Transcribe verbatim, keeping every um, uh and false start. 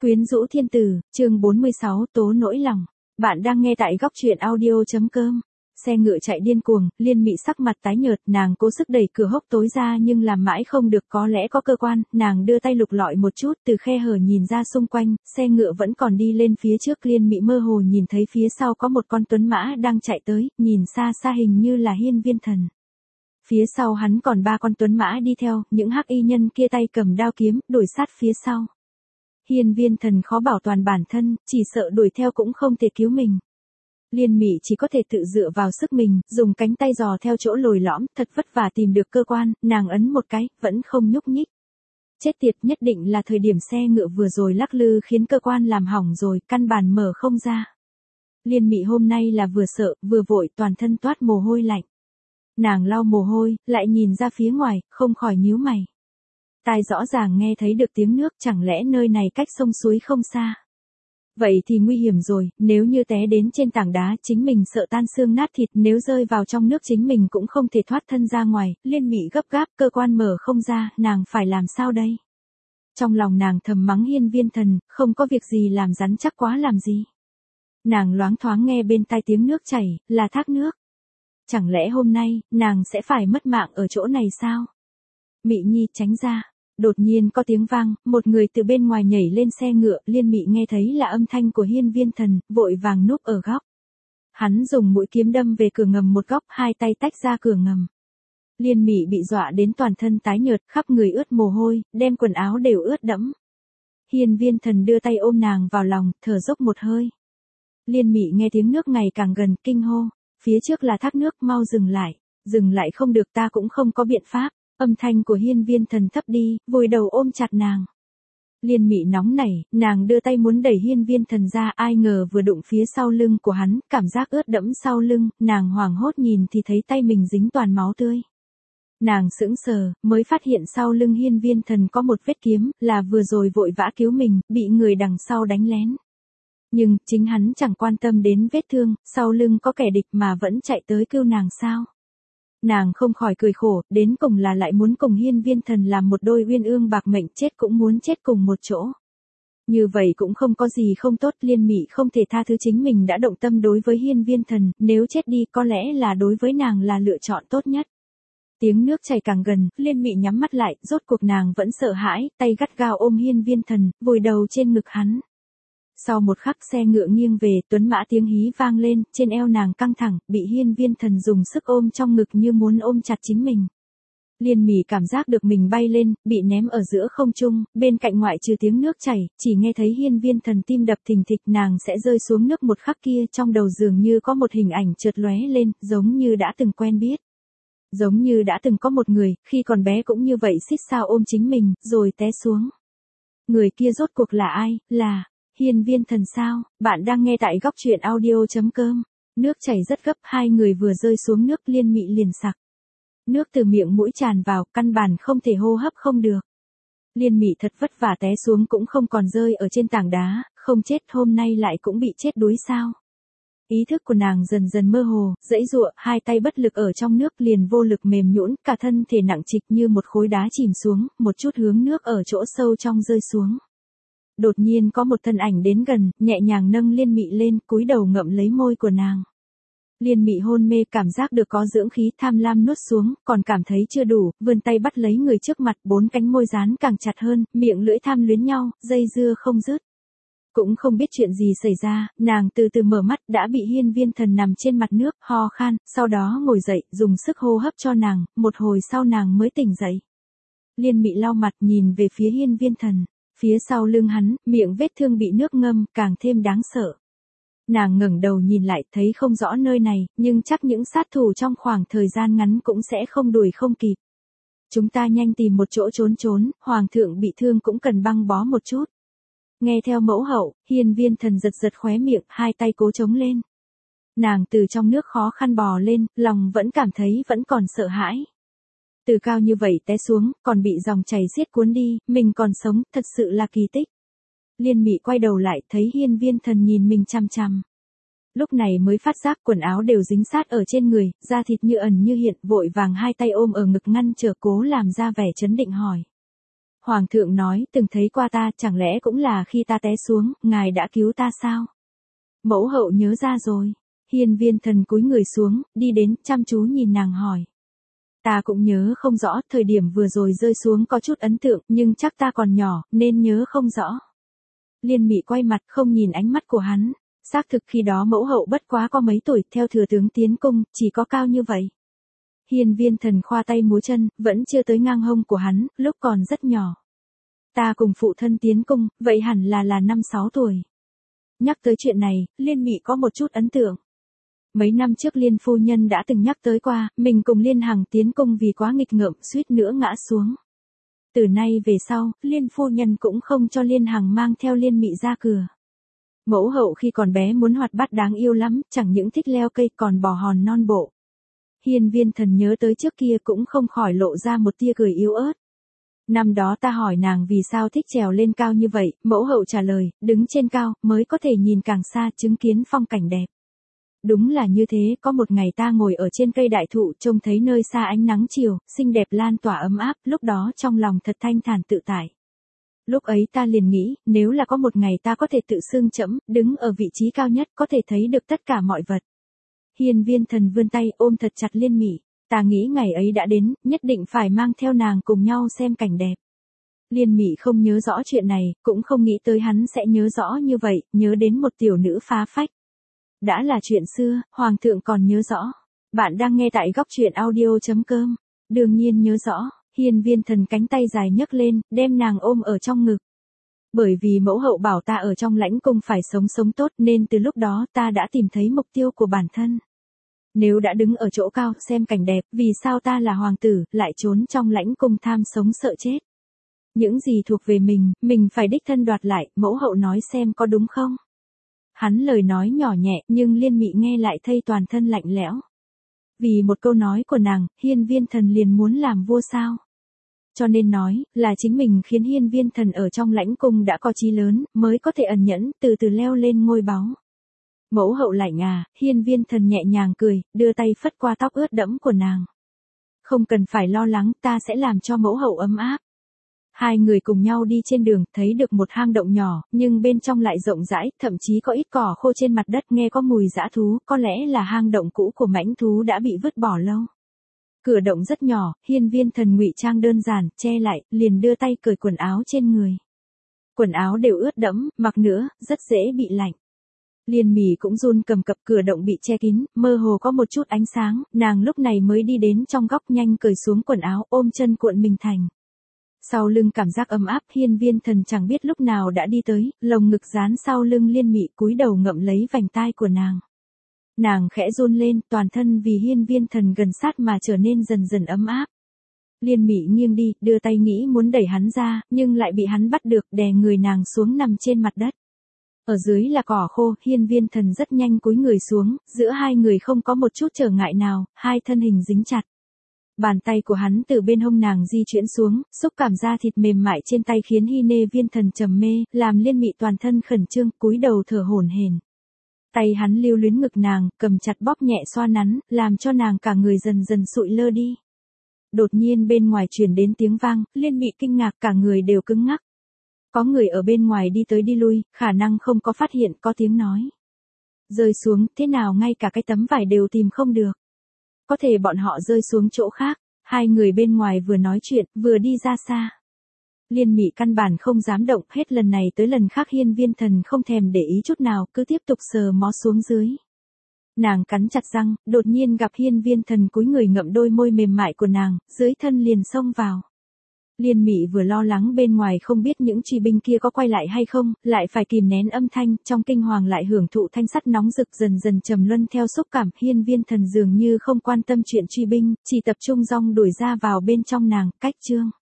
Quyến rũ thiên tử, chương bốn mươi sáu, tố nỗi lòng. Bạn đang nghe tại góc truyện audio.com. Xe ngựa chạy điên cuồng, Liên Mị sắc mặt tái nhợt, nàng cố sức đẩy cửa hốc tối ra nhưng làm mãi không được, có lẽ có cơ quan, nàng đưa tay lục lọi một chút, từ khe hở nhìn ra xung quanh, xe ngựa vẫn còn đi lên phía trước. Liên Mị mơ hồ nhìn thấy phía sau có một con tuấn mã đang chạy tới, nhìn xa xa hình như là Hiên Viên Thần. Phía sau hắn còn ba con tuấn mã đi theo, những hắc y nhân kia tay cầm đao kiếm, đuổi sát phía sau. Hiên Viên Thần khó bảo toàn bản thân, chỉ sợ đuổi theo cũng không thể cứu mình. Liên Mị chỉ có thể tự dựa vào sức mình, dùng cánh tay dò theo chỗ lồi lõm, thật vất vả tìm được cơ quan, nàng ấn một cái, vẫn không nhúc nhích. Chết tiệt, nhất định là thời điểm xe ngựa vừa rồi lắc lư khiến cơ quan làm hỏng rồi, căn bản mở không ra. Liên Mị hôm nay là vừa sợ, vừa vội, toàn thân toát mồ hôi lạnh. Nàng lau mồ hôi, lại nhìn ra phía ngoài, không khỏi nhíu mày. Tai rõ ràng nghe thấy được tiếng nước, chẳng lẽ nơi này cách sông suối không xa. Vậy thì nguy hiểm rồi, nếu như té đến trên tảng đá chính mình sợ tan xương nát thịt, nếu rơi vào trong nước chính mình cũng không thể thoát thân ra ngoài. Liên Mị gấp gáp, cơ quan mở không ra, nàng phải làm sao đây? Trong lòng nàng thầm mắng Hiên Viên Thần, không có việc gì làm rắn chắc quá làm gì. Nàng loáng thoáng nghe bên tai tiếng nước chảy, là thác nước. Chẳng lẽ hôm nay, nàng sẽ phải mất mạng ở chỗ này sao? Mị Nhi, tránh ra. Đột nhiên có tiếng vang, một người từ bên ngoài nhảy lên xe ngựa, Liên Mị nghe thấy là âm thanh của Hiên Viên Thần, vội vàng núp ở góc. Hắn dùng mũi kiếm đâm về cửa ngầm một góc, hai tay tách ra cửa ngầm. Liên Mị bị dọa đến toàn thân tái nhợt, khắp người ướt mồ hôi, đem quần áo đều ướt đẫm. Hiên Viên Thần đưa tay ôm nàng vào lòng, thở dốc một hơi. Liên Mị nghe tiếng nước ngày càng gần, kinh hô, phía trước là thác nước, mau dừng lại, dừng lại không được, ta cũng không có biện pháp. Âm thanh của Hiên Viên Thần thấp đi, vùi đầu ôm chặt nàng. Liên Mị nóng nảy, nàng đưa tay muốn đẩy Hiên Viên Thần ra, ai ngờ vừa đụng phía sau lưng của hắn, cảm giác ướt đẫm sau lưng, nàng hoảng hốt nhìn thì thấy tay mình dính toàn máu tươi. Nàng sững sờ, mới phát hiện sau lưng Hiên Viên Thần có một vết kiếm, là vừa rồi vội vã cứu mình, bị người đằng sau đánh lén. Nhưng, chính hắn chẳng quan tâm đến vết thương, sau lưng có kẻ địch mà vẫn chạy tới cứu nàng sao? Nàng không khỏi cười khổ, đến cùng là lại muốn cùng Hiên Viên Thần làm một đôi uyên ương bạc mệnh, chết cũng muốn chết cùng một chỗ. Như vậy cũng không có gì không tốt, Liên Mị không thể tha thứ chính mình đã động tâm đối với Hiên Viên Thần, nếu chết đi có lẽ là đối với nàng là lựa chọn tốt nhất. Tiếng nước chảy càng gần, Liên Mị nhắm mắt lại, rốt cuộc nàng vẫn sợ hãi, tay gắt gao ôm Hiên Viên Thần, vùi đầu trên ngực hắn. Sau một khắc xe ngựa nghiêng về, tuấn mã tiếng hí vang lên, trên eo nàng căng thẳng, bị Hiên Viên Thần dùng sức ôm trong ngực như muốn ôm chặt chính mình. Liên Mị cảm giác được mình bay lên, bị ném ở giữa không trung, bên cạnh ngoại trừ tiếng nước chảy, chỉ nghe thấy Hiên Viên Thần tim đập thình thịch, nàng sẽ rơi xuống nước một khắc kia, trong đầu dường như có một hình ảnh chợt lóe lên, giống như đã từng quen biết. Giống như đã từng có một người, khi còn bé cũng như vậy xít sao ôm chính mình, rồi té xuống. Người kia rốt cuộc là ai, là... Hiên Viên Thần sao? Bạn đang nghe tại góc truyện audio.com. Nước chảy rất gấp, hai người vừa rơi xuống nước, Liên Mị liền sặc. Nước từ miệng mũi tràn vào, căn bản không thể hô hấp không được. Liên Mị thật vất vả té xuống cũng không còn rơi ở trên tảng đá, không chết, hôm nay lại cũng bị chết đuối sao? Ý thức của nàng dần dần mơ hồ, dãy dụa, hai tay bất lực ở trong nước, liền vô lực mềm nhũn, cả thân thể nặng trịch như một khối đá chìm xuống, một chút hướng nước ở chỗ sâu trong rơi xuống. Đột nhiên có một thân ảnh đến gần, nhẹ nhàng nâng Liên Mị lên, cúi đầu ngậm lấy môi của nàng. Liên Mị hôn mê, cảm giác được có dưỡng khí, tham lam nuốt xuống, còn cảm thấy chưa đủ, vươn tay bắt lấy người trước mặt, bốn cánh môi dán càng chặt hơn, miệng lưỡi tham luyến nhau, dây dưa không dứt. Cũng không biết chuyện gì xảy ra, nàng từ từ mở mắt, đã bị Hiên Viên Thần nằm trên mặt nước, ho khan, sau đó ngồi dậy, dùng sức hô hấp cho nàng, một hồi sau nàng mới tỉnh dậy. Liên Mị lau mặt nhìn về phía Hiên Viên Thần. Phía sau lưng hắn, miệng vết thương bị nước ngâm, càng thêm đáng sợ. Nàng ngẩng đầu nhìn lại, thấy không rõ nơi này, nhưng chắc những sát thủ trong khoảng thời gian ngắn cũng sẽ không đuổi không kịp. Chúng ta nhanh tìm một chỗ trốn trốn, hoàng thượng bị thương cũng cần băng bó một chút. Nghe theo mẫu hậu, Hiên Viên Thần giật giật khóe miệng, hai tay cố chống lên. Nàng từ trong nước khó khăn bò lên, lòng vẫn cảm thấy vẫn còn sợ hãi. Từ cao như vậy té xuống, còn bị dòng chảy xiết cuốn đi, mình còn sống, thật sự là kỳ tích. Liên Mị quay đầu lại, thấy Hiên Viên Thần nhìn mình chằm chằm. Lúc này mới phát giác quần áo đều dính sát ở trên người, da thịt như ẩn như hiện, vội vàng hai tay ôm ở ngực ngăn trở, cố làm ra vẻ trấn định hỏi. Hoàng thượng nói từng thấy qua ta, chẳng lẽ cũng là khi ta té xuống, ngài đã cứu ta sao? Mẫu hậu nhớ ra rồi. Hiên Viên Thần cúi người xuống, đi đến, chăm chú nhìn nàng hỏi. Ta cũng nhớ không rõ, thời điểm vừa rồi rơi xuống có chút ấn tượng, nhưng chắc ta còn nhỏ, nên nhớ không rõ. Liên Mị quay mặt không nhìn ánh mắt của hắn. Xác thực khi đó mẫu hậu bất quá có mấy tuổi, theo thừa tướng tiến cung, chỉ có cao như vậy. Hiên Viên Thần khoa tay múa chân, vẫn chưa tới ngang hông của hắn, lúc còn rất nhỏ. Ta cùng phụ thân tiến cung, vậy hẳn là là năm sáu tuổi. Nhắc tới chuyện này, Liên Mị có một chút ấn tượng. Mấy năm trước Liên phu nhân đã từng nhắc tới qua, mình cùng Liên Hằng tiến cung vì quá nghịch ngợm, suýt nữa ngã xuống. Từ nay về sau, Liên phu nhân cũng không cho Liên Hằng mang theo Liên Mị ra cửa. Mẫu hậu khi còn bé muốn hoạt bát đáng yêu lắm, chẳng những thích leo cây còn bò hòn non bộ. Hiên Viên Thần nhớ tới trước kia cũng không khỏi lộ ra một tia cười yếu ớt. Năm đó ta hỏi nàng vì sao thích trèo lên cao như vậy, mẫu hậu trả lời, đứng trên cao, mới có thể nhìn càng xa, chứng kiến phong cảnh đẹp. Đúng là như thế, có một ngày ta ngồi ở trên cây đại thụ, trông thấy nơi xa ánh nắng chiều, xinh đẹp lan tỏa ấm áp, lúc đó trong lòng thật thanh thản tự tại. Lúc ấy ta liền nghĩ, nếu là có một ngày ta có thể tự xưng trẫm, đứng ở vị trí cao nhất, có thể thấy được tất cả mọi vật. Hiên Viên Thần vươn tay ôm thật chặt Liên Mị, ta nghĩ ngày ấy đã đến, nhất định phải mang theo nàng cùng nhau xem cảnh đẹp. Liên Mị không nhớ rõ chuyện này, cũng không nghĩ tới hắn sẽ nhớ rõ như vậy, nhớ đến một tiểu nữ phá phách. Đã là chuyện xưa, Hoàng thượng còn nhớ rõ. Bạn đang nghe tại góc truyện audio chấm com. Đương nhiên nhớ rõ. Hiên Viên Thần cánh tay dài nhấc lên, đem nàng ôm ở trong ngực. Bởi vì mẫu hậu bảo ta ở trong lãnh cung phải sống sống tốt, nên từ lúc đó ta đã tìm thấy mục tiêu của bản thân. Nếu đã đứng ở chỗ cao xem cảnh đẹp, vì sao ta là hoàng tử, lại trốn trong lãnh cung tham sống sợ chết? Những gì thuộc về mình, mình phải đích thân đoạt lại, mẫu hậu nói xem có đúng không? Hắn lời nói nhỏ nhẹ, nhưng Liên Mị nghe lại thấy toàn thân lạnh lẽo. Vì một câu nói của nàng, Hiên Viên Thần liền muốn làm vua sao? Cho nên nói, là chính mình khiến Hiên Viên Thần ở trong lãnh cung đã có chí lớn, mới có thể ẩn nhẫn, từ từ leo lên ngôi báu. Mẫu hậu lạnh à, Hiên Viên Thần nhẹ nhàng cười, đưa tay phất qua tóc ướt đẫm của nàng. Không cần phải lo lắng, ta sẽ làm cho mẫu hậu ấm áp. Hai người cùng nhau đi trên đường, thấy được một hang động nhỏ, nhưng bên trong lại rộng rãi, thậm chí có ít cỏ khô trên mặt đất, nghe có mùi dã thú, có lẽ là hang động cũ của mãnh thú đã bị vứt bỏ lâu. Cửa động rất nhỏ, Hiên Viên Thần ngụy trang đơn giản, che lại, liền đưa tay cởi quần áo trên người. Quần áo đều ướt đẫm, mặc nữa, rất dễ bị lạnh. Liên Mị cũng run cầm cập, cửa động bị che kín, mơ hồ có một chút ánh sáng, nàng lúc này mới đi đến trong góc nhanh cởi xuống quần áo, ôm chân cuộn mình thành. Sau lưng cảm giác ấm áp, Hiên Viên Thần chẳng biết lúc nào đã đi tới, lồng ngực dán sau lưng Liên Mị, cúi đầu ngậm lấy vành tai của nàng. Nàng khẽ run lên, toàn thân vì Hiên Viên Thần gần sát mà trở nên dần dần ấm áp. Liên Mị nghiêng đi, đưa tay nghĩ muốn đẩy hắn ra, nhưng lại bị hắn bắt được, đè người nàng xuống nằm trên mặt đất. Ở dưới là cỏ khô, Hiên Viên Thần rất nhanh cúi người xuống, giữa hai người không có một chút trở ngại nào, hai thân hình dính chặt. Bàn tay của hắn từ bên hông nàng di chuyển xuống, xúc cảm da thịt mềm mại trên tay khiến Hiên Viên Thần trầm mê, làm Liên Mị toàn thân khẩn trương, cúi đầu thở hổn hển. Tay hắn lưu luyến ngực nàng, cầm chặt bóp nhẹ xoa nắn, làm cho nàng cả người dần dần sụi lơ đi. Đột nhiên bên ngoài truyền đến tiếng vang, Liên Mị kinh ngạc, cả người đều cứng ngắc. Có người ở bên ngoài đi tới đi lui, khả năng không có phát hiện, có tiếng nói. Rơi xuống, thế nào ngay cả cái tấm vải đều tìm không được. Có thể bọn họ rơi xuống chỗ khác, hai người bên ngoài vừa nói chuyện, vừa đi ra xa. Liên Mị căn bản không dám động, hết lần này tới lần khác Hiên Viên Thần không thèm để ý chút nào, cứ tiếp tục sờ mó xuống dưới. Nàng cắn chặt răng, đột nhiên gặp Hiên Viên Thần cúi người ngậm đôi môi mềm mại của nàng, dưới thân liền xông vào. Liên Mị vừa lo lắng bên ngoài không biết những truy binh kia có quay lại hay không, lại phải kìm nén âm thanh, trong kinh hoàng lại hưởng thụ thanh sắt nóng rực, dần dần trầm luân theo xúc cảm. Hiên Viên Thần dường như không quan tâm chuyện truy binh, chỉ tập trung dong đuổi ra vào bên trong nàng, cách chương.